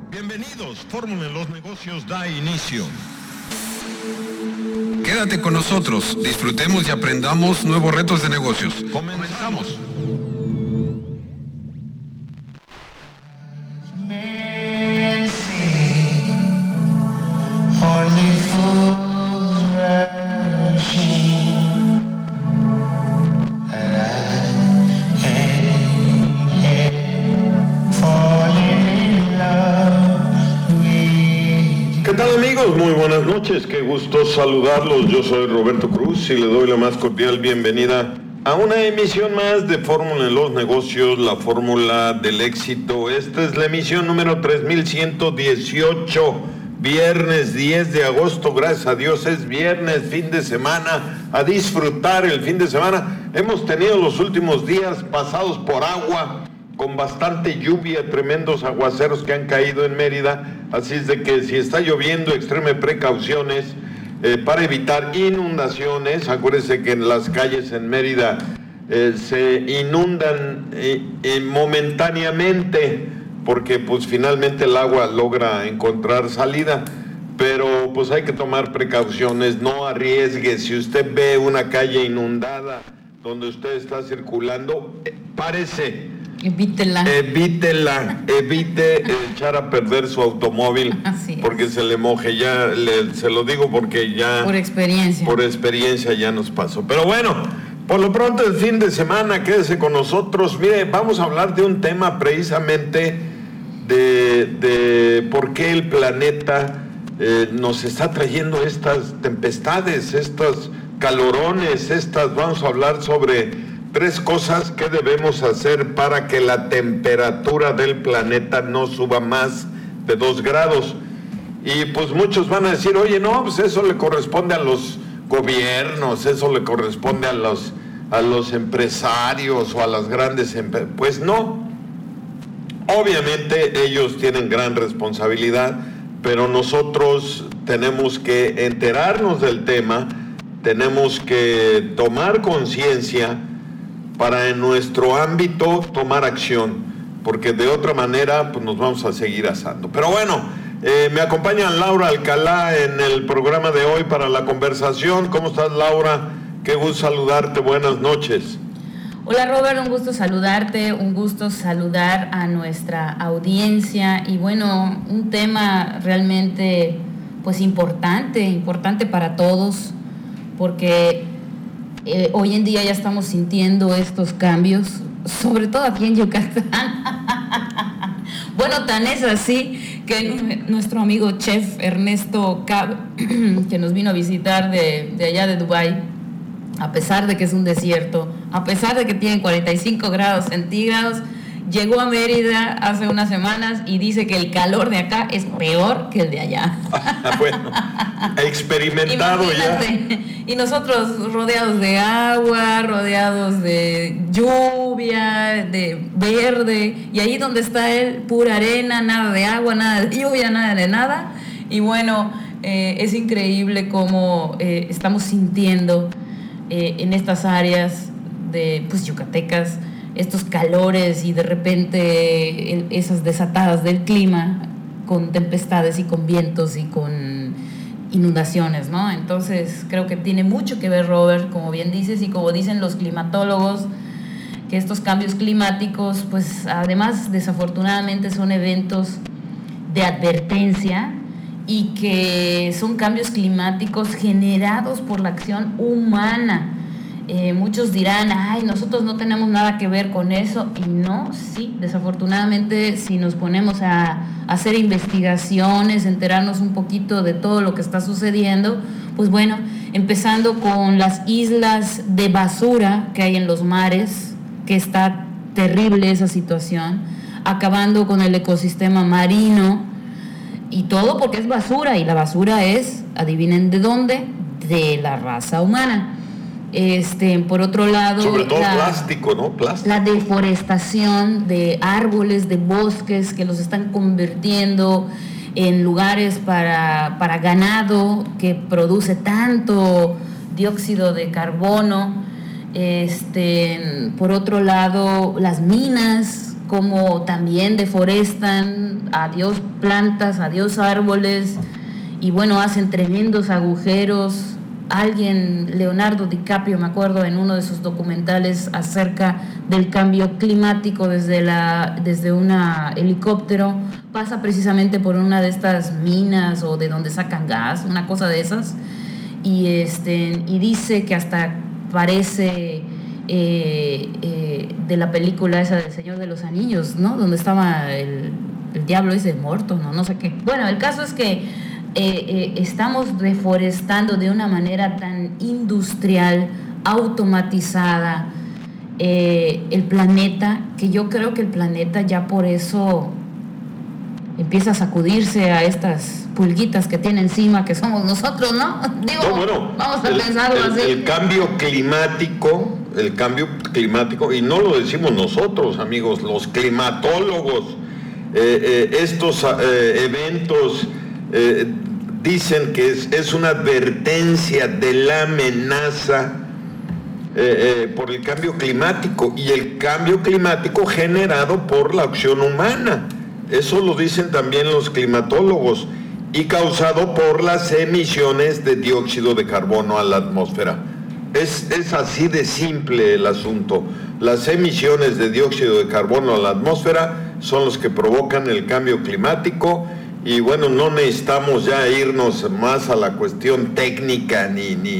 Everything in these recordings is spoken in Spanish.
Bienvenidos, Fórmula en los Negocios da inicio. Quédate con nosotros, disfrutemos y aprendamos nuevos retos de negocios. Comenzamos. ¿Qué tal, amigos? Muy buenas noches, qué gusto saludarlos. Yo soy Roberto Cruz y le doy la más cordial bienvenida a una emisión más de Fórmula en los Negocios, la fórmula del éxito. Esta es la emisión número 3118, viernes 10 de agosto, gracias a Dios es viernes, fin de semana, a disfrutar el fin de semana. Hemos tenido los últimos días pasados por agua, con bastante lluvia, tremendos aguaceros que han caído en Mérida, así es de que si está lloviendo, extreme precauciones para evitar inundaciones. Acuérdense que en las calles en Mérida se inundan momentáneamente, porque pues finalmente el agua logra encontrar salida, pero pues hay que tomar precauciones, no arriesgue. Si usted ve una calle inundada donde usted está circulando, evite echar a perder su automóvil, porque se le moje. Se lo digo porque ya por experiencia ya nos pasó. Pero bueno, por lo pronto el fin de semana, quédese con nosotros. Mire, vamos a hablar de un tema precisamente de por qué el planeta nos está trayendo estas tempestades, estos calorones, vamos a hablar sobre 3 cosas que debemos hacer para que la temperatura del planeta no suba más de 2 grados. Y pues muchos van a decir, oye, no, pues eso le corresponde a los gobiernos, eso le corresponde a los empresarios o a las grandes empresas. Pues no, obviamente ellos tienen gran responsabilidad, pero nosotros tenemos que enterarnos del tema, tenemos que tomar conciencia para en nuestro ámbito tomar acción, porque de otra manera pues nos vamos a seguir asando. Pero bueno, me acompaña Laura Alcalá en el programa de hoy para la conversación. ¿Cómo estás, Laura? Qué gusto saludarte, buenas noches. Hola, Robert, un gusto saludarte, un gusto saludar a nuestra audiencia, y bueno, un tema realmente pues importante para todos, porque hoy en día ya estamos sintiendo estos cambios, sobre todo aquí en Yucatán. Bueno, tan es así que nuestro amigo chef Ernesto Cab, que nos vino a visitar de allá de Dubái, a pesar de que es un desierto, a pesar de que tiene 45 grados centígrados, llegó a Mérida hace unas semanas y dice que el calor de acá es peor que el de allá. Bueno, experimentado. Imagínate. Ya. Y nosotros rodeados de agua, rodeados de lluvia, de verde, y ahí donde está él, pura arena, nada de agua, nada de lluvia, nada de nada. Y bueno, es increíble cómo estamos sintiendo en estas áreas pues yucatecas estos calores, y de repente esas desatadas del clima con tempestades y con vientos y con inundaciones, ¿no? Entonces creo que tiene mucho que ver, Robert, como bien dices, y como dicen los climatólogos, que estos cambios climáticos pues además desafortunadamente son eventos de advertencia, y que son cambios climáticos generados por la acción humana. Muchos dirán, ay, nosotros no tenemos nada que ver con eso, y no, sí, desafortunadamente si nos ponemos a hacer investigaciones, enterarnos un poquito de todo lo que está sucediendo, pues bueno, empezando con las islas de basura que hay en los mares, que está terrible esa situación, acabando con el ecosistema marino, y todo porque es basura, y la basura es, adivinen de dónde, de la raza humana. Por otro lado, sobre todo plástico, ¿no? Plástico. La deforestación de árboles, de bosques, que los están convirtiendo en lugares para ganado, que produce tanto dióxido de carbono. Por otro lado, las minas como también deforestan, adiós plantas, adiós árboles, y bueno, hacen tremendos agujeros. Leonardo DiCaprio, me acuerdo, en uno de sus documentales acerca del cambio climático desde un helicóptero, pasa precisamente por una de estas minas o de donde sacan gas, una cosa de esas, y dice que hasta parece de la película esa del Señor de los Anillos, ¿no? Donde estaba el diablo ese muerto, no sé qué. Bueno, el caso es que estamos deforestando de una manera tan industrial, automatizada, el planeta, que yo creo que el planeta ya por eso empieza a sacudirse a estas pulguitas que tiene encima, que somos nosotros, ¿no? Vamos a pensarlo así. El cambio climático, y no lo decimos nosotros, amigos, los climatólogos, estos eventos dicen que es una advertencia de la amenaza por el cambio climático, y el cambio climático generado por la acción humana. Eso lo dicen también los climatólogos, y causado por las emisiones de dióxido de carbono a la atmósfera. Es así de simple el asunto. Las emisiones de dióxido de carbono a la atmósfera son los que provocan el cambio climático. Y bueno, no necesitamos ya irnos más a la cuestión técnica,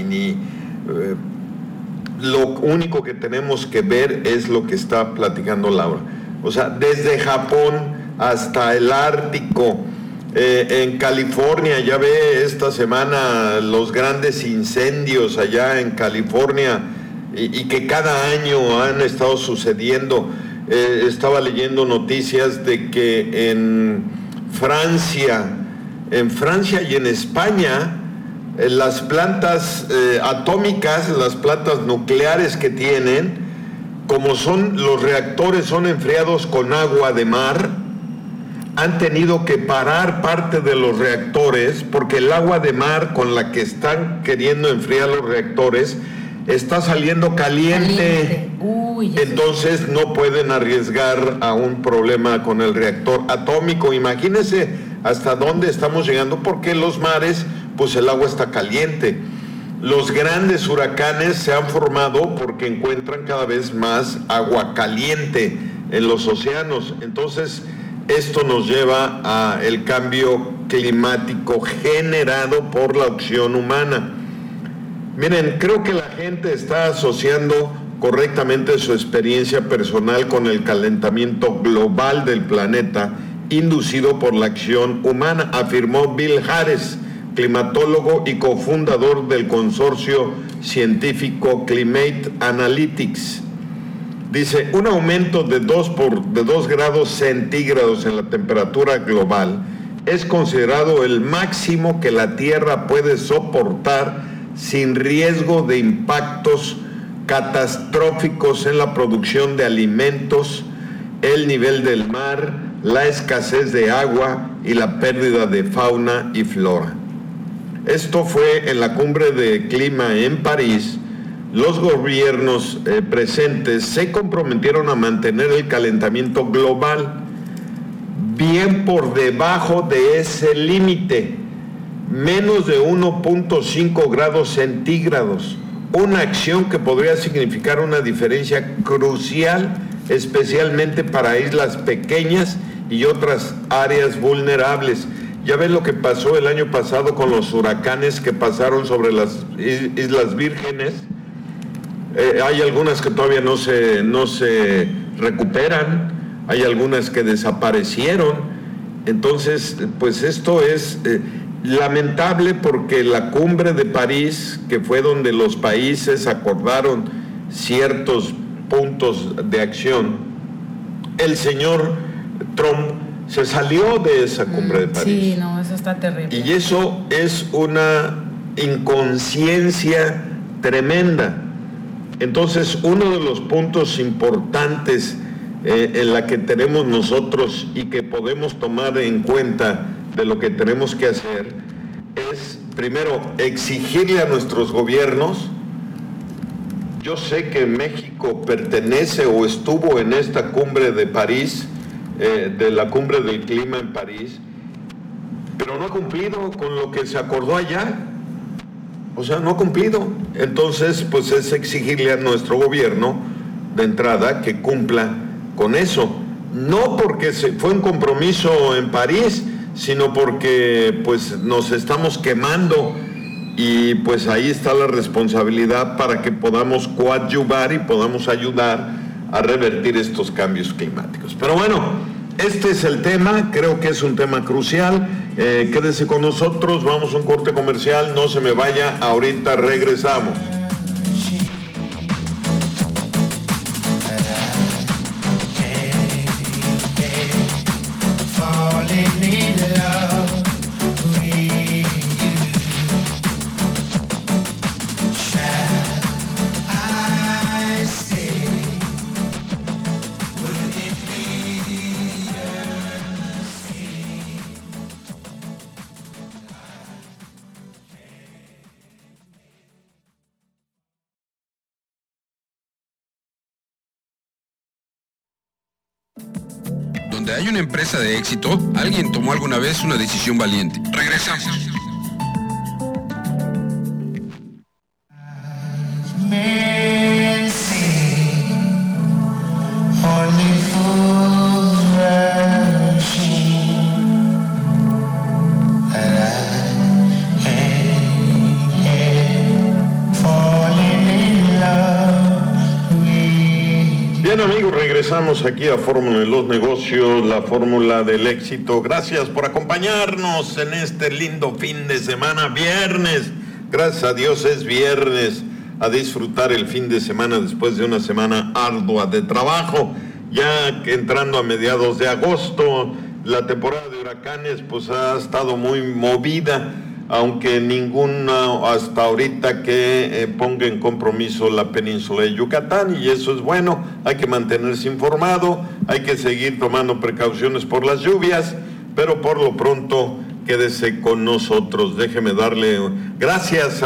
lo único que tenemos que ver es lo que está platicando Laura. O sea, desde Japón hasta el Ártico, en California, ya ve esta semana los grandes incendios allá en California, y que cada año han estado sucediendo. Estaba leyendo noticias de que en Francia y en España, las plantas atómicas, las plantas nucleares que tienen, como los reactores son enfriados con agua de mar, han tenido que parar parte de los reactores porque el agua de mar con la que están queriendo enfriar los reactores está saliendo caliente. Entonces no pueden arriesgar a un problema con el reactor atómico. Imagínense hasta dónde estamos llegando, porque los mares, pues el agua está caliente. Los grandes huracanes se han formado porque encuentran cada vez más agua caliente en los océanos. Entonces, esto nos lleva a el cambio climático generado por la acción humana. Miren, creo que la gente está asociando correctamente su experiencia personal con el calentamiento global del planeta inducido por la acción humana, afirmó Bill Harris, climatólogo y cofundador del consorcio científico Climate Analytics. Dice, un aumento de 2 grados centígrados en la temperatura global es considerado el máximo que la Tierra puede soportar sin riesgo de impactos catastróficos en la producción de alimentos, el nivel del mar, la escasez de agua y la pérdida de fauna y flora. Esto fue en la cumbre de clima en París. Los gobiernos presentes se comprometieron a mantener el calentamiento global bien por debajo de ese límite, menos de 1.5 grados centígrados, una acción que podría significar una diferencia crucial, especialmente para islas pequeñas y otras áreas vulnerables. Ya ven lo que pasó el año pasado con los huracanes que pasaron sobre las Islas Vírgenes. Hay algunas que todavía no se recuperan, hay algunas que desaparecieron. Entonces, pues esto es lamentable, porque la cumbre de París, que fue donde los países acordaron ciertos puntos de acción, el señor Trump se salió de esa cumbre de París. Sí, no, eso está terrible. Y eso es una inconsciencia tremenda. Entonces, uno de los puntos importantes en la que tenemos nosotros y que podemos tomar en cuenta de lo que tenemos que hacer es, primero, exigirle a nuestros gobiernos Yo sé que México pertenece o estuvo en esta cumbre de París, de la cumbre del clima en París, pero no ha cumplido con lo que se acordó allá. O sea, no ha cumplido. Entonces, pues es exigirle a nuestro gobierno, de entrada, que cumpla con eso. No porque fue un compromiso en París, sino porque pues nos estamos quemando y pues ahí está la responsabilidad para que podamos coadyuvar y podamos ayudar a revertir estos cambios climáticos. Pero bueno, este es el tema, creo que es un tema crucial. Quédese con nosotros, vamos a un corte comercial, no se me vaya, ahorita regresamos. Donde hay una empresa de éxito, alguien tomó alguna vez una decisión valiente. Regresamos. Bien, amigos, regresamos aquí a Fórmula de los Negocios, la fórmula del éxito. Gracias por acompañarnos en este lindo fin de semana, viernes. Gracias a Dios es viernes, a disfrutar el fin de semana después de una semana ardua de trabajo. Ya que entrando a mediados de agosto, la temporada de huracanes pues ha estado muy movida, aunque ninguna hasta ahorita que ponga en compromiso la península de Yucatán, y eso es bueno. Hay que mantenerse informado, hay que seguir tomando precauciones por las lluvias, pero por lo pronto quédese con nosotros. Déjeme darle gracias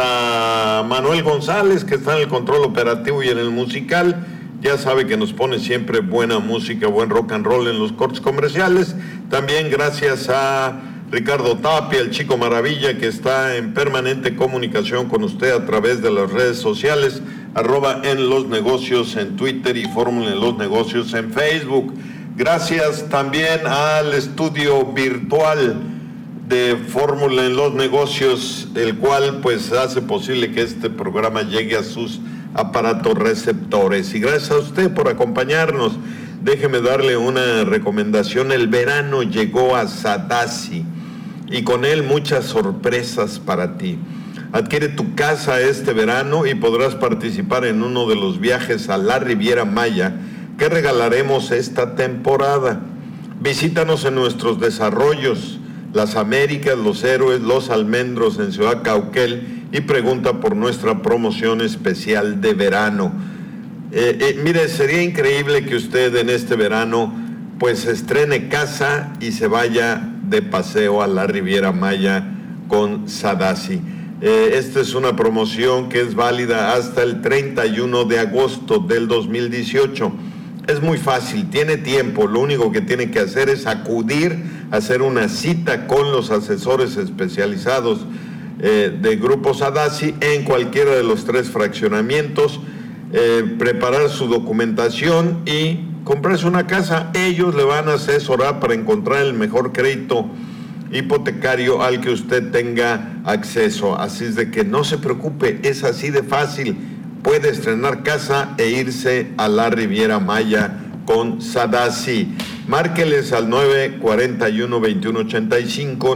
a Manuel González, que está en el control operativo y en el musical. Ya sabe que nos pone siempre buena música, buen rock and roll en los cortes comerciales. También gracias a Ricardo Tapia, el Chico Maravilla, que está en permanente comunicación con usted a través de las redes sociales, @en los negocios en Twitter y Fórmula en los Negocios en Facebook. Gracias también al estudio virtual de Fórmula en los Negocios, el cual pues hace posible que este programa llegue a sus aparatos receptores. Y gracias a usted por acompañarnos. Déjeme darle una recomendación. El verano llegó a Sadasi y con él muchas sorpresas para ti. Adquiere tu casa este verano y podrás participar en uno de los viajes a la Riviera Maya que regalaremos esta temporada. Visítanos en nuestros desarrollos, Las Américas, Los Héroes, Los Almendros en Ciudad Cauquel, y pregunta por nuestra promoción especial de verano. Mire, sería increíble que usted en este verano pues estrene casa y se vaya de paseo a la Riviera Maya con Sadasi. Esta es una promoción que es válida hasta el 31 de agosto del 2018. Es muy fácil, tiene tiempo, lo único que tiene que hacer es acudir a hacer una cita con los asesores especializados de Grupo Sadasi en cualquiera de los 3 fraccionamientos, preparar su documentación y comprarse una casa. Ellos le van a asesorar para encontrar el mejor crédito hipotecario al que usted tenga acceso. Así es de que no se preocupe, es así de fácil. Puede estrenar casa e irse a la Riviera Maya con Sadasi. Márqueles al 941-2185,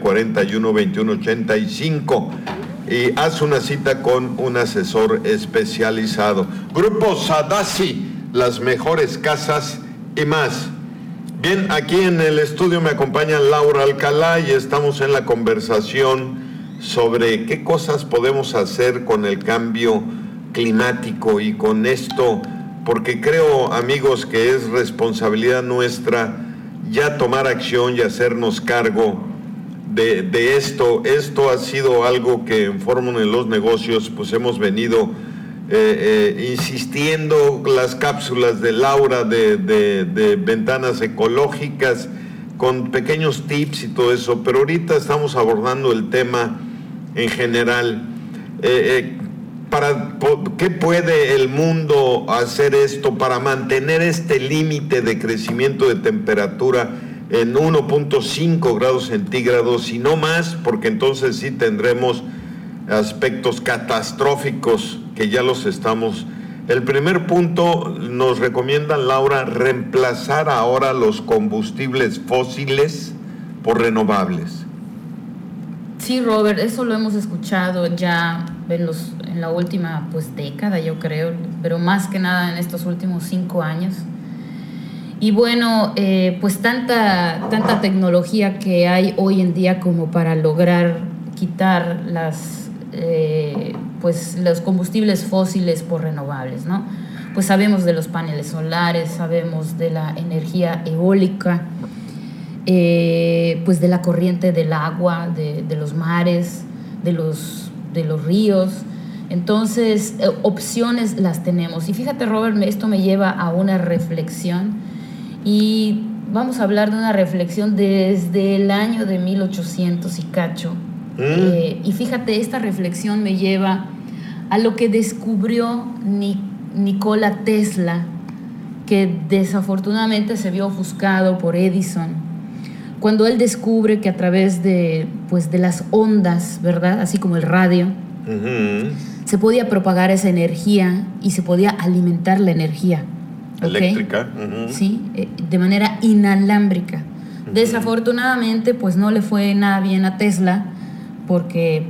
941-2185 y haz una cita con un asesor especializado. Grupo Sadasi, las mejores casas y más. Bien, aquí en el estudio me acompaña Laura Alcalá y estamos en la conversación sobre qué cosas podemos hacer con el cambio climático y con esto, porque creo, amigos, que es responsabilidad nuestra ya tomar acción y hacernos cargo de esto. Esto ha sido algo que en Fórmula de los Negocios pues hemos venido insistiendo las cápsulas de Laura de ventanas ecológicas con pequeños tips y todo eso, pero ahorita estamos abordando el tema en general. ¿Qué puede el mundo hacer esto para mantener este límite de crecimiento de temperatura en 1.5 grados centígrados y no más? Porque entonces sí tendremos aspectos catastróficos que ya los estamos. El primer punto, nos recomiendan, Laura, reemplazar ahora los combustibles fósiles por renovables. Sí, Robert, eso lo hemos escuchado ya en la última década, yo creo, pero más que nada en estos últimos 5 años. Y bueno, tanta tecnología que hay hoy en día como para lograr quitar los combustibles fósiles por renovables, ¿no? Pues sabemos de los paneles solares, sabemos de la energía eólica, de la corriente del agua, de los mares, de los ríos. Entonces, opciones las tenemos. Y fíjate, Robert, esto me lleva a una reflexión, y vamos a hablar de una reflexión desde el año de 1800 y cacho. Y fíjate, esta reflexión me lleva a lo que descubrió Nikola Tesla, que desafortunadamente se vio ofuscado por Edison, cuando él descubre que a través de las ondas, ¿verdad?, así como el radio, se podía propagar esa energía y se podía alimentar la energía eléctrica, sí, de manera inalámbrica. Desafortunadamente, no le fue nada bien a Tesla, porque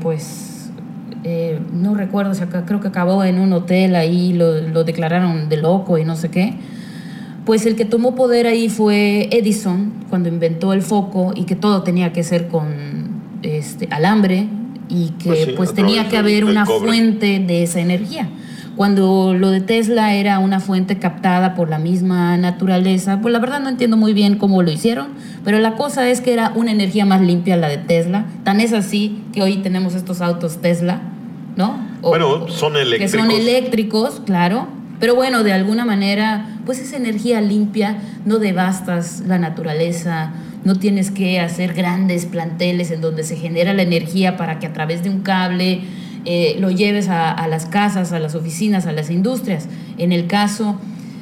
no recuerdo, creo que acabó en un hotel ahí, lo declararon de loco y no sé qué. Pues el que tomó poder ahí fue Edison, cuando inventó el foco, y que todo tenía que ser con alambre, y que tenía que haber una fuente de esa energía. Cuando lo de Tesla era una fuente captada por la misma naturaleza, la verdad no entiendo muy bien cómo lo hicieron, pero la cosa es que era una energía más limpia la de Tesla. Tan es así que hoy tenemos estos autos Tesla, ¿no? Son eléctricos. Que son eléctricos, claro. Pero bueno, de alguna manera, esa energía limpia, no devastas la naturaleza, no tienes que hacer grandes planteles en donde se genera la energía para que a través de un cable lo lleves a las casas, a las oficinas, a las industrias. En el caso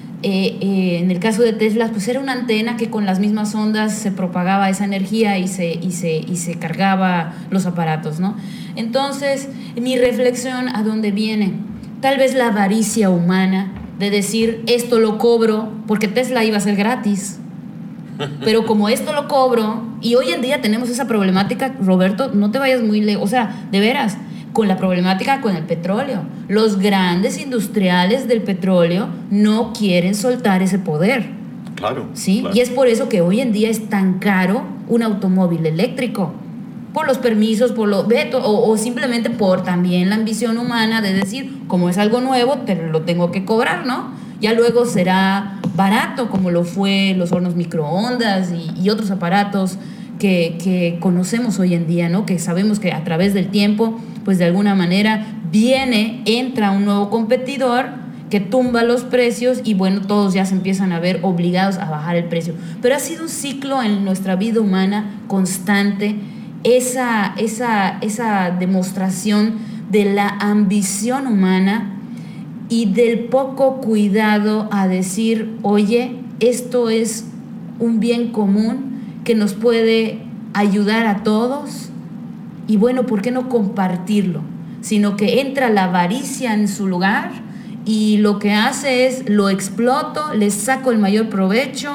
de Tesla, era una antena que con las mismas ondas se propagaba esa energía y se cargaba los aparatos, ¿no? Entonces, mi reflexión, ¿a dónde viene? Tal vez la avaricia humana de decir, esto lo cobro, porque Tesla iba a ser gratis. Pero como esto lo cobro, y hoy en día tenemos esa problemática, Roberto, no te vayas muy lejos, de veras, con la problemática con el petróleo. Los grandes industriales del petróleo no quieren soltar ese poder. Claro. ¿Sí? Claro. Y es por eso que hoy en día es tan caro un automóvil eléctrico. Por los permisos, o simplemente por también la ambición humana de decir, como es algo nuevo, te lo tengo que cobrar, ¿no? Ya luego será barato, como lo fue los hornos microondas y otros aparatos que conocemos hoy en día, ¿no? Que sabemos que a través del tiempo, de alguna manera entra un nuevo competidor que tumba los precios y todos ya se empiezan a ver obligados a bajar el precio. Pero ha sido un ciclo en nuestra vida humana constante, esa demostración de la ambición humana y del poco cuidado a decir, oye, esto es un bien común que nos puede ayudar a todos, y ¿por qué no compartirlo? Sino que entra la avaricia en su lugar y lo que hace es, lo exploto, les saco el mayor provecho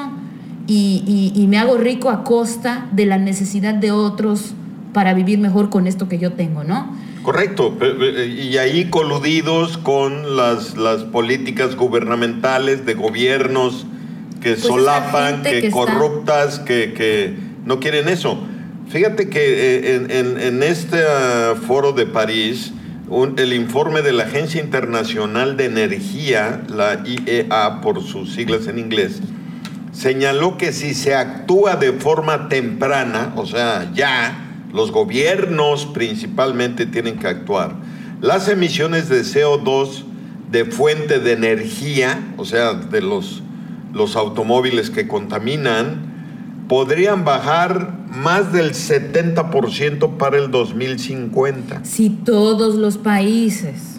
y me hago rico a costa de la necesidad de otros para vivir mejor con esto que yo tengo, ¿no? Correcto, y ahí coludidos con las políticas gubernamentales de gobiernos que solapan, que corruptas, que no quieren eso. Fíjate que en este foro de París, el informe de la Agencia Internacional de Energía, la IEA por sus siglas en inglés, señaló que si se actúa de forma temprana, o sea, ya, los gobiernos principalmente tienen que actuar, las emisiones de CO2 de fuente de energía, o sea, de los automóviles que contaminan, podrían bajar más del 70% para el 2050. Si todos los países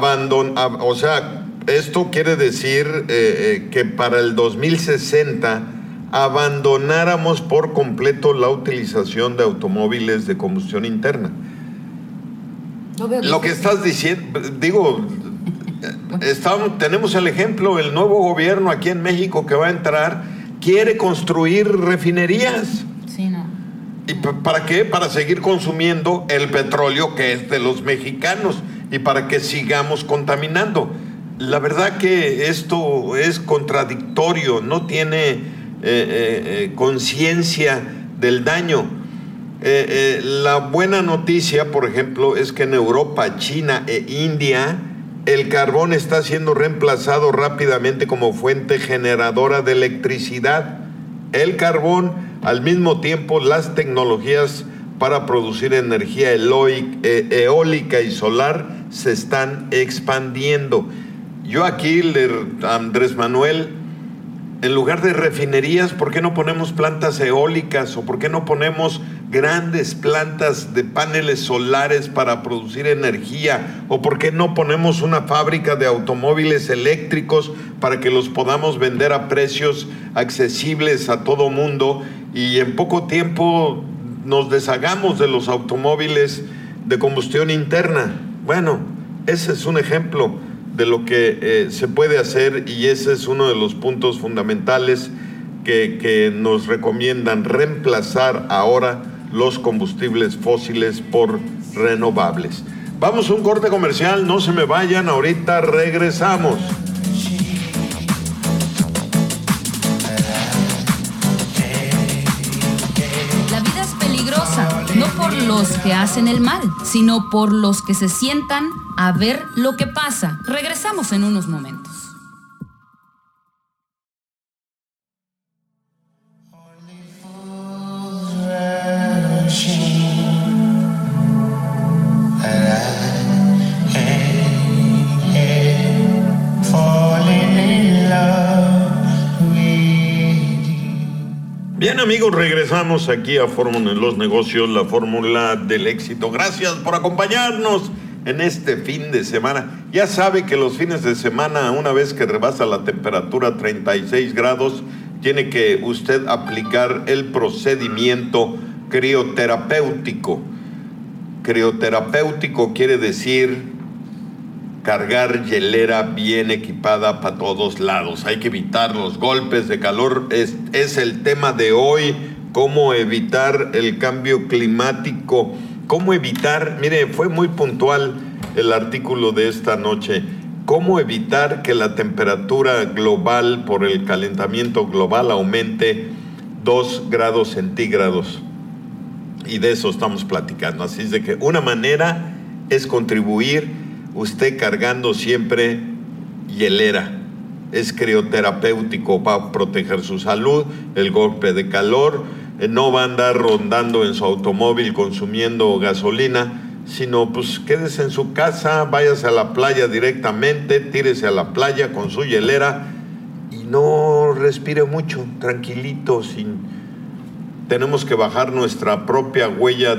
o sea, esto quiere decir que para el 2060 abandonáramos por completo la utilización de automóviles de combustión interna. Lo que estás diciendo, digo, tenemos el ejemplo, el nuevo gobierno aquí en México que va a entrar quiere construir refinerías. Sí, no. ¿Y para qué? Para seguir consumiendo el petróleo que es de los mexicanos y para que sigamos contaminando. La verdad que esto es contradictorio, no tiene conciencia del daño. La buena noticia, por ejemplo, es que en Europa, China e India el carbón está siendo reemplazado rápidamente como fuente generadora de electricidad. El carbón, al mismo tiempo, las tecnologías para producir energía eólica y solar se están expandiendo. Yo aquí, Andrés Manuel, en lugar de refinerías, ¿por qué no ponemos plantas eólicas? ¿O por qué no ponemos grandes plantas de paneles solares para producir energía? ¿O por qué no ponemos una fábrica de automóviles eléctricos para que los podamos vender a precios accesibles a todo mundo y en poco tiempo nos deshagamos de los automóviles de combustión interna? Bueno, ese es un ejemplo de lo que se puede hacer y ese es uno de los puntos fundamentales que nos recomiendan reemplazar ahora los combustibles fósiles por renovables. Vamos a un corte comercial, no se me vayan, ahorita regresamos. La vida es peligrosa, no por los que hacen el mal, sino por los que se sientan a ver lo que pasa. Regresamos en unos momentos. Bien, amigos, regresamos aquí a Fórmula en los Negocios, la fórmula del éxito. Gracias por acompañarnos en este fin de semana. Ya sabe que los fines de semana, una vez que rebasa la temperatura 36 grados, tiene que usted aplicar el procedimiento crioterapéutico. Crioterapéutico quiere decir cargar hielera bien equipada para todos lados. Hay que evitar los golpes de calor. Es el tema de hoy, cómo evitar el cambio climático. Cómo evitar, mire, fue muy puntual el artículo de esta noche. Cómo evitar que la temperatura global por el calentamiento global aumente 2 grados centígrados. Y de eso estamos platicando. Así es de que una manera es contribuir usted cargando siempre hielera. Es crioterapéutico, va a proteger su salud, el golpe de calor. No va a andar rondando en su automóvil consumiendo gasolina, sino pues quédese en su casa, váyase a la playa directamente, tírese a la playa con su hielera y no respire mucho, tranquilito, tenemos que bajar nuestra propia huella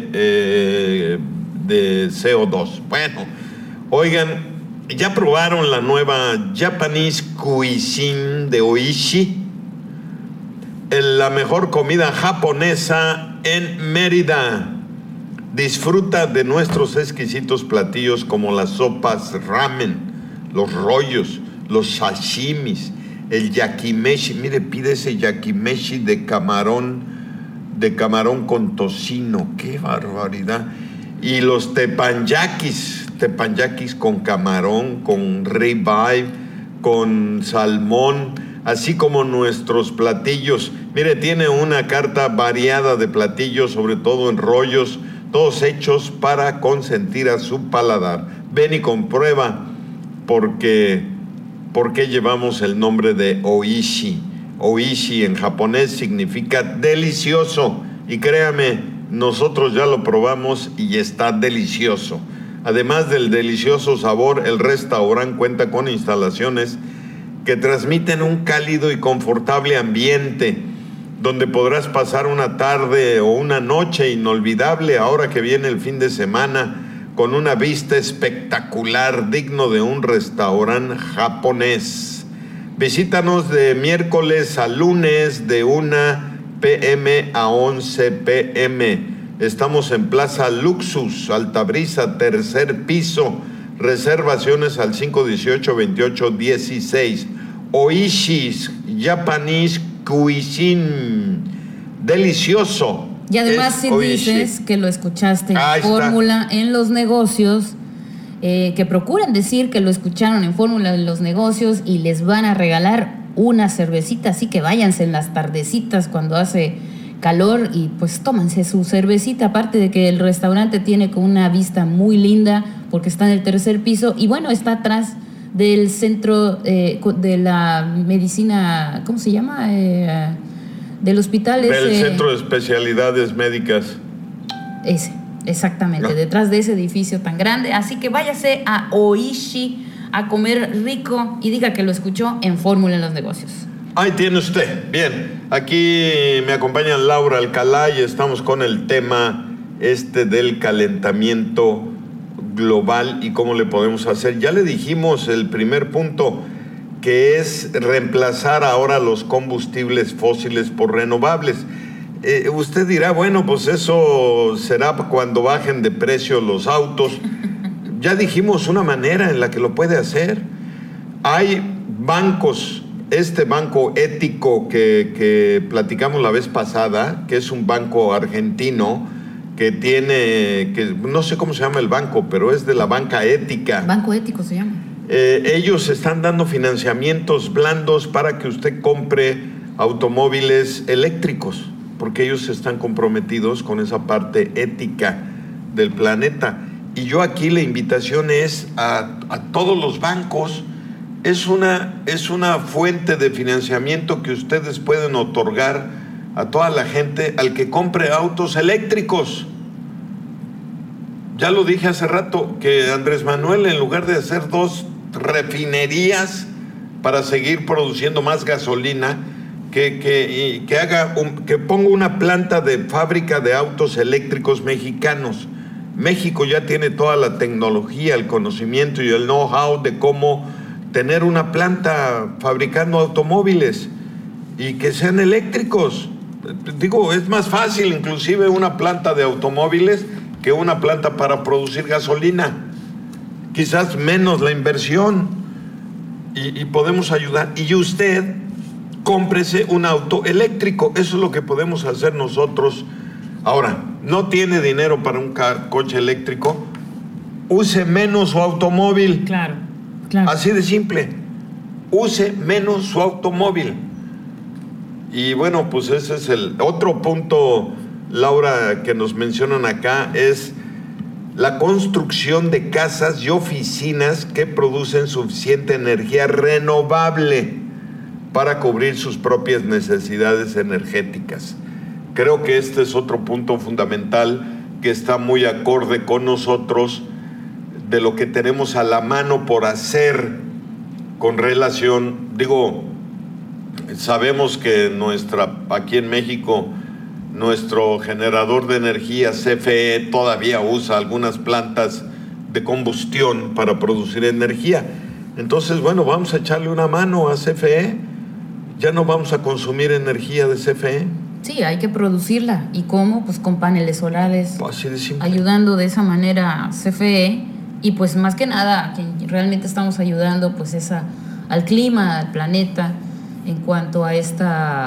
de CO2. Bueno, oigan, ¿ya probaron la nueva Japanese Cuisine de Oishi? La mejor comida japonesa en Mérida. Disfruta de nuestros exquisitos platillos como las sopas ramen, los rollos, los sashimis, el yakimeshi. Mire, pide ese yakimeshi de camarón con tocino. ¡Qué barbaridad! Y los tepanyakis con camarón, con ribeye, con salmón, así como nuestros platillos. Mire, tiene una carta variada de platillos, sobre todo en rollos, todos hechos para consentir a su paladar. Ven y comprueba por qué llevamos el nombre de Oishi. Oishi en japonés significa delicioso. Y créame, nosotros ya lo probamos y está delicioso. Además del delicioso sabor, el restaurante cuenta con instalaciones que transmiten un cálido y confortable ambiente, donde podrás pasar una tarde o una noche inolvidable ahora que viene el fin de semana, con una vista espectacular, digno de un restaurante japonés. Visítanos de miércoles a lunes de 1 p.m. a 11 p.m. Estamos en Plaza Luxus, Altabrisa, tercer piso. Reservaciones al 518-2816. Oishi's Japanese Cuisine. Delicioso. Y además si dices que lo escuchaste en Fórmula en los negocios, que procuran decir que lo escucharon en Fórmula en los negocios y les van a regalar una cervecita, así que váyanse en las tardecitas cuando hace calor y pues tómanse su cervecita, aparte de que el restaurante tiene con una vista muy linda porque está en el tercer piso y bueno, está atrás del centro de la medicina, ¿cómo se llama? Del hospital del Centro de Especialidades Médicas. Ese, exactamente, detrás de ese edificio tan grande. Así que váyase a Oishi a comer rico y diga que lo escuchó en Fórmula en los negocios. Ahí tiene usted. Bien, aquí me acompaña Laura Alcalá y estamos con el tema del calentamiento global y cómo le podemos hacer. Ya le dijimos el primer punto, que es reemplazar ahora los combustibles fósiles por renovables. Usted dirá, bueno, pues eso será cuando bajen de precio los autos. Ya dijimos una manera en la que lo puede hacer. Hay bancos, este banco ético que platicamos la vez pasada, que es un banco argentino, que no sé cómo se llama el banco, pero es de la banca ética. Banco ético se llama. Ellos están dando financiamientos blandos para que usted compre automóviles eléctricos, porque ellos están comprometidos con esa parte ética del planeta. Y yo aquí la invitación es a todos los bancos, es una fuente de financiamiento que ustedes pueden otorgar a toda la gente al que compre autos eléctricos. Ya lo dije hace rato, que Andrés Manuel, en lugar de hacer 2 refinerías para seguir produciendo más gasolina, que ponga una planta de fábrica de autos eléctricos mexicanos. México ya tiene toda la tecnología, el conocimiento y el know-how de cómo tener una planta fabricando automóviles y que sean eléctricos. Digo, es más fácil inclusive una planta de automóviles que una planta para producir gasolina. Quizás menos la inversión y podemos ayudar. Y usted, cómprese un auto eléctrico. Eso es lo que podemos hacer nosotros. Ahora, no tiene dinero para un coche eléctrico, use menos su automóvil. Claro. Así de simple. Use menos su automóvil. Y bueno, pues ese es el otro punto, Laura, que nos mencionan acá, es la construcción de casas y oficinas que producen suficiente energía renovable para cubrir sus propias necesidades energéticas. Creo que este es otro punto fundamental que está muy acorde con nosotros, de lo que tenemos a la mano por hacer con relación, sabemos que aquí en México, nuestro generador de energía, CFE, todavía usa algunas plantas de combustión para producir energía. Entonces, bueno, vamos a echarle una mano a CFE. Ya no vamos a consumir energía de CFE. Sí, hay que producirla. ¿Y cómo? Pues con paneles solares. Así de simple. Ayudando de esa manera a CFE. Y pues más que nada, que realmente estamos ayudando pues al clima, al planeta, en cuanto a este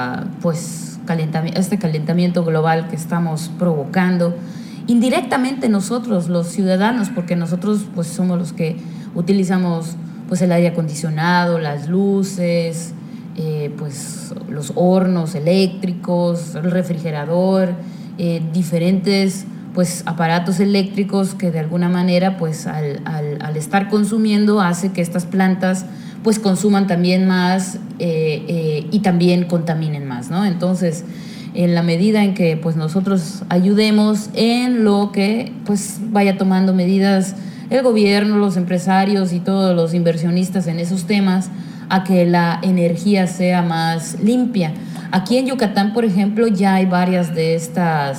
calentamiento global que estamos provocando. Indirectamente nosotros, los ciudadanos, porque nosotros pues somos los que utilizamos pues el aire acondicionado, las luces, pues los hornos eléctricos, el refrigerador, diferentes pues aparatos eléctricos que de alguna manera pues al estar consumiendo hace que estas plantas pues consuman también más y también contaminen más, ¿no? Entonces, en la medida en que pues nosotros ayudemos en lo que pues vaya tomando medidas el gobierno, los empresarios y todos los inversionistas en esos temas a que la energía sea más limpia. Aquí en Yucatán, por ejemplo, ya hay varias de esta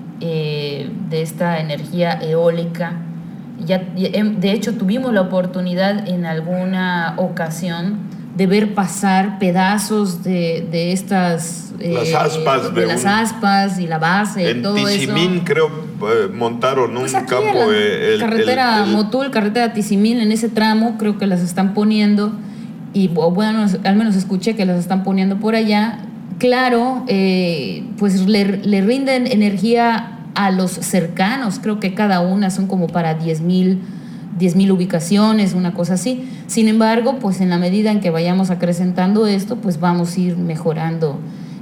energía eólica. De hecho, tuvimos la oportunidad en alguna ocasión de ver pasar pedazos de estas las aspas de las aspas y la base y todo eso. En Tizimín creo montaron pues un campo carretera Motul, carretera Tizimín, en ese tramo creo que las están poniendo y bueno, al menos escuché que las están poniendo por allá. Claro, pues le rinden energía a los cercanos, creo que cada una son como para 10,000 ubicaciones, una cosa así. Sin embargo, pues en la medida en que vayamos acrecentando esto, pues vamos a ir mejorando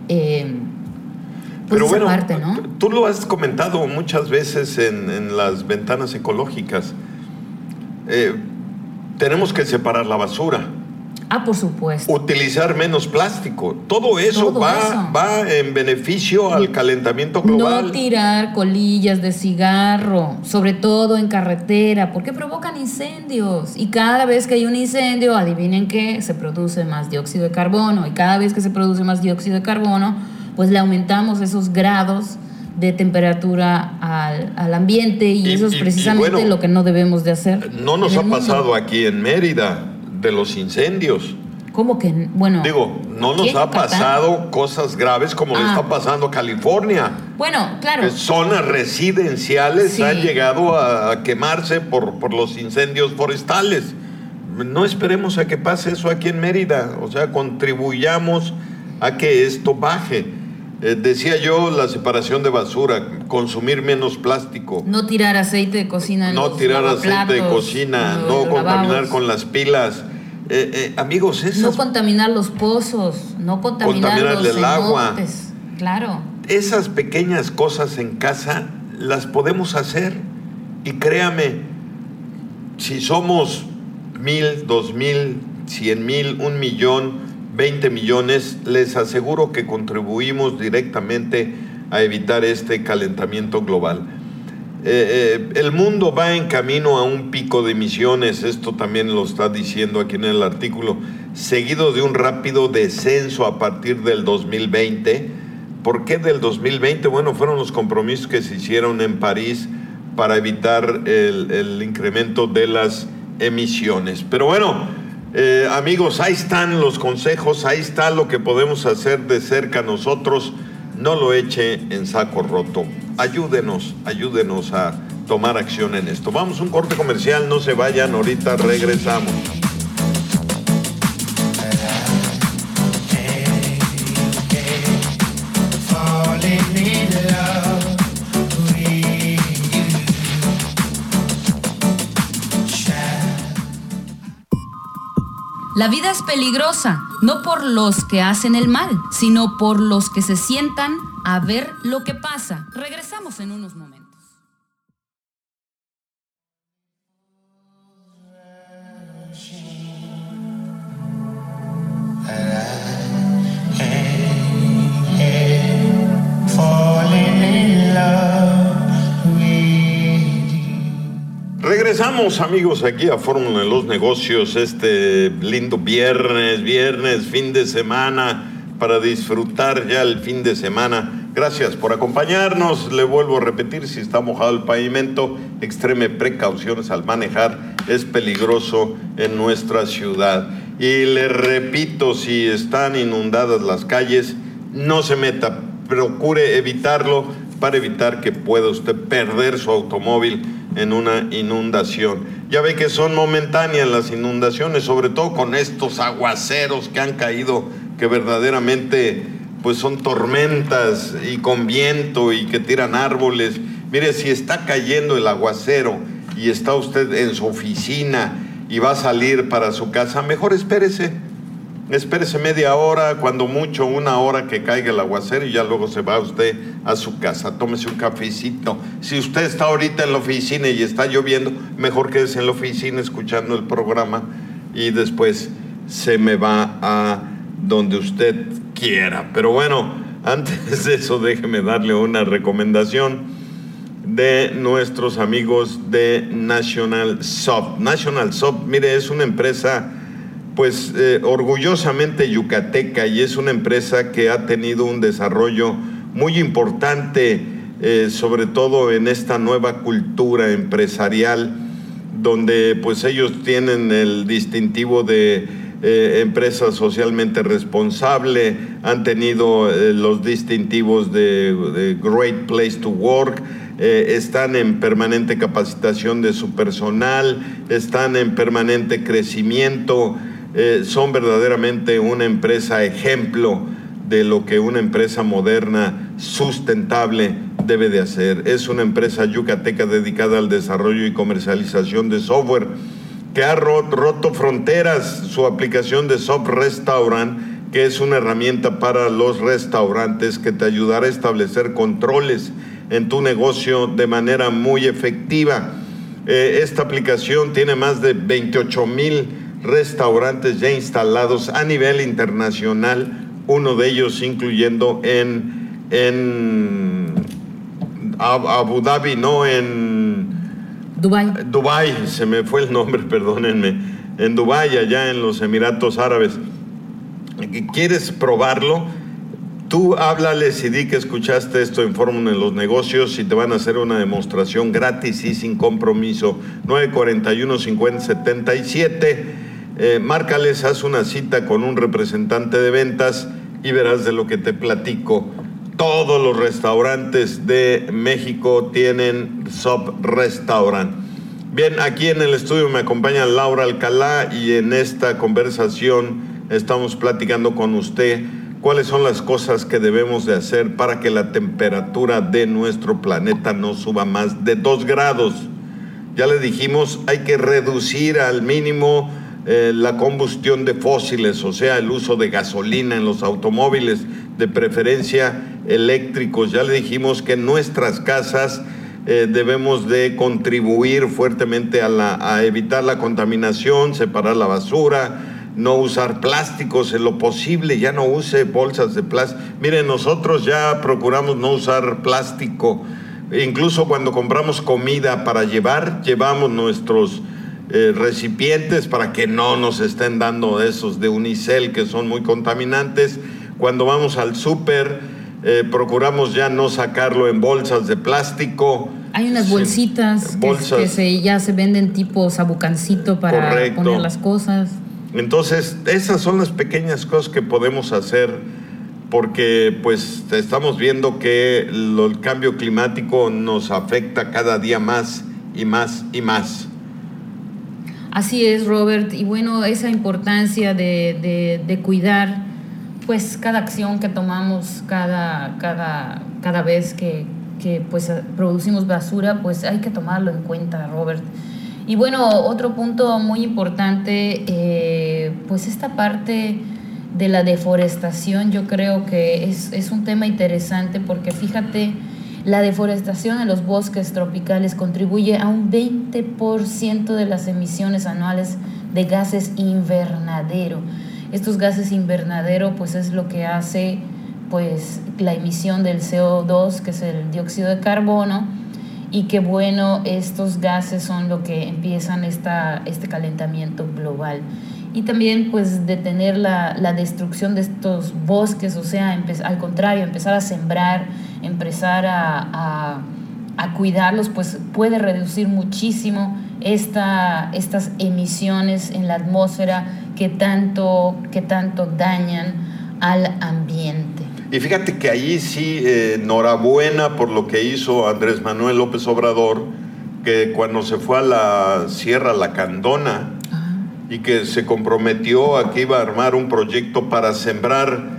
pero esa bueno, parte, ¿no? Tú lo has comentado muchas veces en las ventanas ecológicas. Tenemos que separar la basura. Por supuesto. Utilizar menos plástico. Todo eso va en beneficio al calentamiento global. No tirar colillas de cigarro, sobre todo en carretera, porque provocan incendios. Y cada vez que hay un incendio, adivinen qué, se produce más dióxido de carbono. Y cada vez que se produce más dióxido de carbono, pues le aumentamos esos grados de temperatura al ambiente. Y eso es precisamente lo que no debemos de hacer. No nos ha pasado aquí en Mérida de los incendios. ¿Cómo que? Bueno, digo, no nos ha pasado cosas graves como le está pasando a California. Bueno, claro. Que zonas residenciales han llegado a quemarse por los incendios forestales. No esperemos a que pase eso aquí en Mérida. O sea, contribuyamos a que esto baje. Decía yo, la separación de basura, consumir menos plástico. No tirar aceite de cocina. No tirar aceite de cocina, no contaminar con las pilas. Amigos, no contaminar los pozos, no contaminar los el agua. Claro. Esas pequeñas cosas en casa las podemos hacer. Y créame, si somos 1,000, 2,000, 100,000, 1,000,000, 20 millones, les aseguro que contribuimos directamente a evitar este calentamiento global. El mundo va en camino a un pico de emisiones, esto también lo está diciendo aquí en el artículo, seguido de un rápido descenso a partir del 2020. ¿Por qué del 2020? Bueno, fueron los compromisos que se hicieron en París para evitar el incremento de las emisiones. Pero bueno, amigos, ahí están los consejos, ahí está lo que podemos hacer de cerca nosotros. No lo eche en saco roto. Ayúdenos a tomar acción en esto. Vamos a un corte comercial, no se vayan, ahorita regresamos. La vida es peligrosa, no por los que hacen el mal, sino por los que se sientan a ver lo que pasa. Regresamos en unos momentos. Regresamos, amigos, aquí a Fórmula de los Negocios, este lindo viernes, fin de semana, para disfrutar ya el fin de semana. Gracias por acompañarnos. Le vuelvo a repetir, si está mojado el pavimento, extreme precauciones al manejar, es peligroso en nuestra ciudad. Y le repito, si están inundadas las calles, no se meta, procure evitarlo para evitar que pueda usted perder su automóvil en una inundación. Ya ve que son momentáneas las inundaciones, sobre todo con estos aguaceros que han caído, que verdaderamente pues son tormentas y con viento y que tiran árboles. Mire, si está cayendo el aguacero y está usted en su oficina y va a salir para su casa, mejor espérese media hora, cuando mucho 1 hora que caiga el aguacero, y ya luego se va usted a su casa. Tómese un cafecito. Si usted está ahorita en la oficina y está lloviendo, mejor quédese en la oficina escuchando el programa y después se me va a donde usted quiera. Pero bueno, antes de eso, déjeme darle una recomendación. de nuestros amigos de National Soft. National Soft, mire, es una empresa pues orgullosamente yucateca, y es una empresa que ha tenido un desarrollo muy importante, sobre todo en esta nueva cultura empresarial, donde pues ellos tienen el distintivo de empresa socialmente responsable, han tenido los distintivos de Great Place to Work, están en permanente capacitación de su personal, están en permanente crecimiento, son verdaderamente una empresa ejemplo de lo que una empresa moderna, sustentable, debe de hacer. Es una empresa yucateca dedicada al desarrollo y comercialización de software que ha roto fronteras. Su aplicación de Soft Restaurant, que es una herramienta para los restaurantes que te ayudará a establecer controles en tu negocio de manera muy efectiva. Esta aplicación tiene más de 28,000 restaurantes ya instalados a nivel internacional, uno de ellos incluyendo en Abu Dhabi, no, en Dubái, se me fue el nombre, perdónenme, en Dubái, allá en los Emiratos Árabes. ¿Quieres probarlo? Tú háblales y di que escuchaste esto en Fórmula en los Negocios y te van a hacer una demostración gratis y sin compromiso. 941-5077. Márcales, haz una cita con un representante de ventas y verás de lo que te platico. Todos los restaurantes de México tienen Soft Restaurant. Bien, aquí en el estudio me acompaña Laura Alcalá y en esta conversación estamos platicando con usted cuáles son las cosas que debemos de hacer para que la temperatura de nuestro planeta no suba más de 2 grados. Ya le dijimos, hay que reducir al mínimo la combustión de fósiles, o sea, el uso de gasolina en los automóviles, de preferencia eléctricos. Ya le dijimos que en nuestras casas debemos de contribuir fuertemente a evitar la contaminación, separar la basura, no usar plásticos en lo posible, ya no use bolsas de plástico. Miren, nosotros ya procuramos no usar plástico, incluso cuando compramos comida para llevar, llevamos nuestros recipientes para que no nos estén dando esos de unicel que son muy contaminantes. Cuando vamos al súper, procuramos ya no sacarlo en bolsas de plástico. Hay unas bolsitas que ya se venden tipo sabucancito para Correcto. Poner las cosas. Entonces, esas son las pequeñas cosas que podemos hacer, porque pues estamos viendo que el cambio climático nos afecta cada día más y más y más. Así es, Robert, y bueno, esa importancia de cuidar pues cada acción que tomamos, cada vez que pues producimos basura, pues hay que tomarlo en cuenta, Robert. Y bueno, otro punto muy importante, pues esta parte de la deforestación, yo creo que es un tema interesante, porque fíjate, la deforestación en los bosques tropicales contribuye a un 20% de las emisiones anuales de gases invernadero. Estos gases invernadero pues es lo que hace pues la emisión del CO2, que es el dióxido de carbono, y que bueno, estos gases son lo que empiezan este calentamiento global. Y también pues detener la destrucción de estos bosques, o sea, al contrario, empezar a sembrar, empezar a cuidarlos, pues puede reducir muchísimo estas emisiones en la atmósfera que tanto dañan al ambiente. Y fíjate que ahí sí, enhorabuena por lo que hizo Andrés Manuel López Obrador, que cuando se fue a la Sierra Lacandona, y que se comprometió a que iba a armar un proyecto para sembrar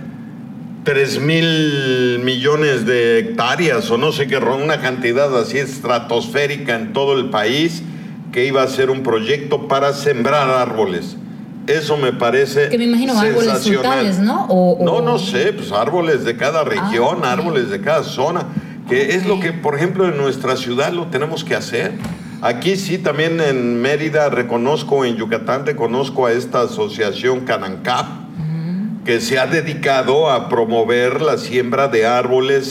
3,000 millones de hectáreas o no sé qué, una cantidad así estratosférica en todo el país, que iba a ser un proyecto para sembrar árboles. Eso me parece que me imagino árboles frutales, ¿no? No sé, pues árboles de cada región, árboles de cada zona, que es lo que, por ejemplo, en nuestra ciudad lo tenemos que hacer. Aquí sí, también en Mérida en Yucatán reconozco a esta asociación Canancap, que se ha dedicado a promover la siembra de árboles en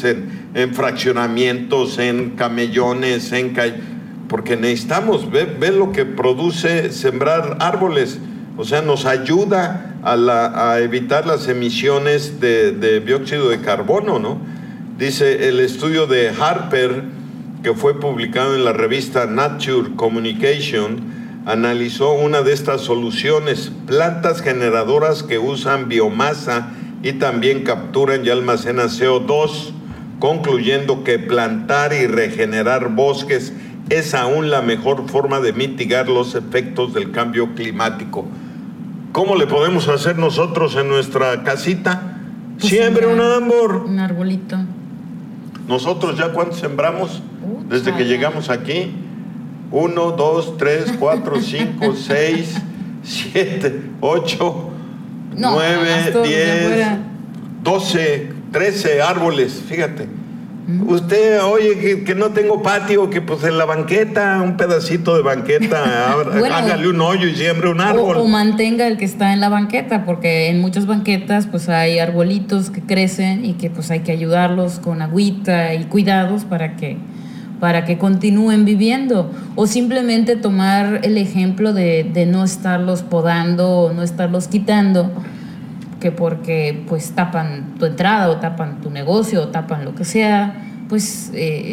en fraccionamientos, en camellones, porque necesitamos ver lo que produce sembrar árboles. O sea, nos ayuda a evitar las emisiones de dióxido de carbono, ¿no? Dice el estudio de Harper, que fue publicado en la revista Nature Communication, analizó una de estas soluciones: plantas generadoras que usan biomasa y también capturan y almacenan CO2, concluyendo que plantar y regenerar bosques es aún la mejor forma de mitigar los efectos del cambio climático. ¿Cómo le podemos hacer nosotros en nuestra casita? Pues siembre un árbol. Un arbolito. Nosotros ya ¿cuánto sembramos? Desde que llegamos aquí. 1, 2, 3, 4, 5, 6, 7, 8, 9, 10, 12, 13 árboles, fíjate. Usted, oye, que no tengo patio, que pues en la banqueta, un pedacito de banqueta, bueno, hágale un hoyo y siembre un árbol. O mantenga el que está en la banqueta, porque en muchas banquetas pues hay arbolitos que crecen y que pues hay que ayudarlos con agüita y cuidados para que continúen viviendo, o simplemente tomar el ejemplo de no estarlos podando, no estarlos quitando, que porque pues tapan tu entrada o tapan tu negocio o tapan lo que sea, pues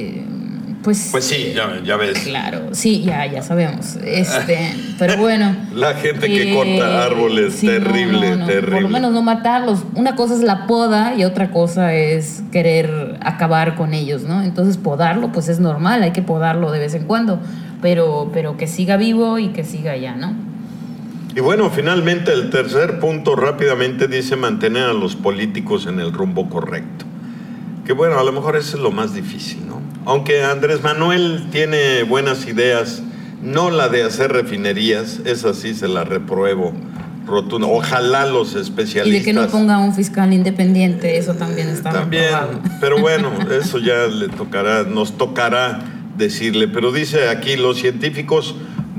sí, ya ves. Claro, sí, ya sabemos. Pero bueno. La gente que corta árboles, sí, terrible. Por lo menos no matarlos. Una cosa es la poda y otra cosa es querer acabar con ellos, ¿no? Entonces podarlo, pues es normal, hay que podarlo de vez en cuando, pero que siga vivo y que siga allá, ¿no? Y bueno, finalmente el tercer punto rápidamente dice mantener a los políticos en el rumbo correcto. Que bueno, a lo mejor eso es lo más difícil, ¿no? Aunque Andrés Manuel tiene buenas ideas, no la de hacer refinerías, esa sí se la repruebo rotundo. Ojalá los especialistas... Y de que no ponga un fiscal independiente, eso también está reprobado. Pero bueno, eso ya nos tocará decirle. Pero dice aquí, los científicos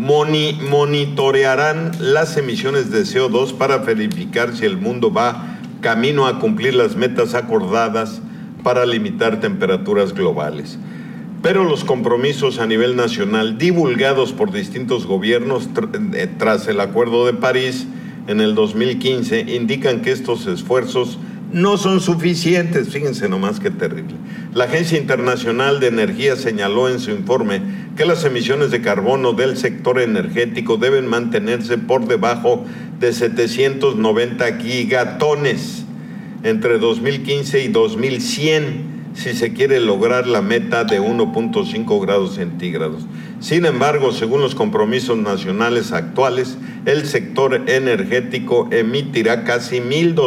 monitorearán las emisiones de CO2 para verificar si el mundo va camino a cumplir las metas acordadas para limitar temperaturas globales. Pero los compromisos a nivel nacional divulgados por distintos gobiernos tras el Acuerdo de París en el 2015 indican que estos esfuerzos no son suficientes. Fíjense nomás qué terrible. La Agencia Internacional de Energía señaló en su informe que las emisiones de carbono del sector energético deben mantenerse por debajo de 790 gigatones entre 2015 y 2100 si se quiere lograr la meta de 1.5 grados centígrados. Sin embargo, según los compromisos nacionales actuales, el sector energético emitirá casi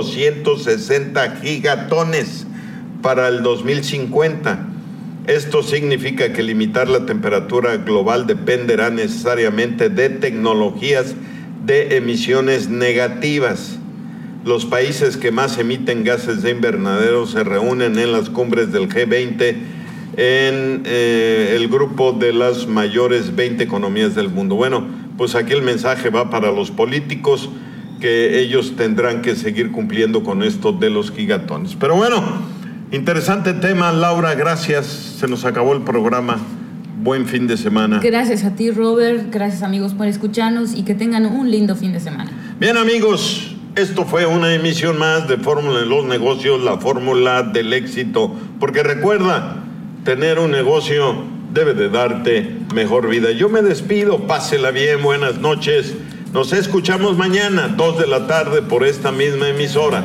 1.260 gigatones para el 2050. Esto significa que limitar la temperatura global dependerá necesariamente de tecnologías de emisiones negativas. Los países que más emiten gases de invernadero se reúnen en las cumbres del G20 en el grupo de las mayores 20 economías del mundo. Bueno, pues aquí el mensaje va para los políticos, que ellos tendrán que seguir cumpliendo con esto de los gigatones. Pero bueno, interesante tema, Laura, gracias. Se nos acabó el programa. Buen fin de semana. Gracias a ti, Robert. Gracias, amigos, por escucharnos y que tengan un lindo fin de semana. Bien, amigos, esto fue una emisión más de Fórmula de los Negocios, la fórmula del éxito. Porque recuerda, tener un negocio debe de darte mejor vida. Yo me despido, pásela bien, buenas noches. Nos escuchamos mañana, 2 de la tarde, por esta misma emisora.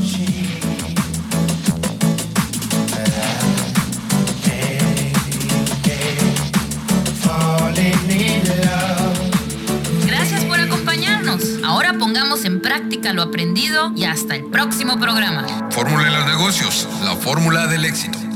Gracias por acompañarnos. Ahora pongamos en práctica lo aprendido y hasta el próximo programa. Fórmula de los Negocios, la fórmula del éxito.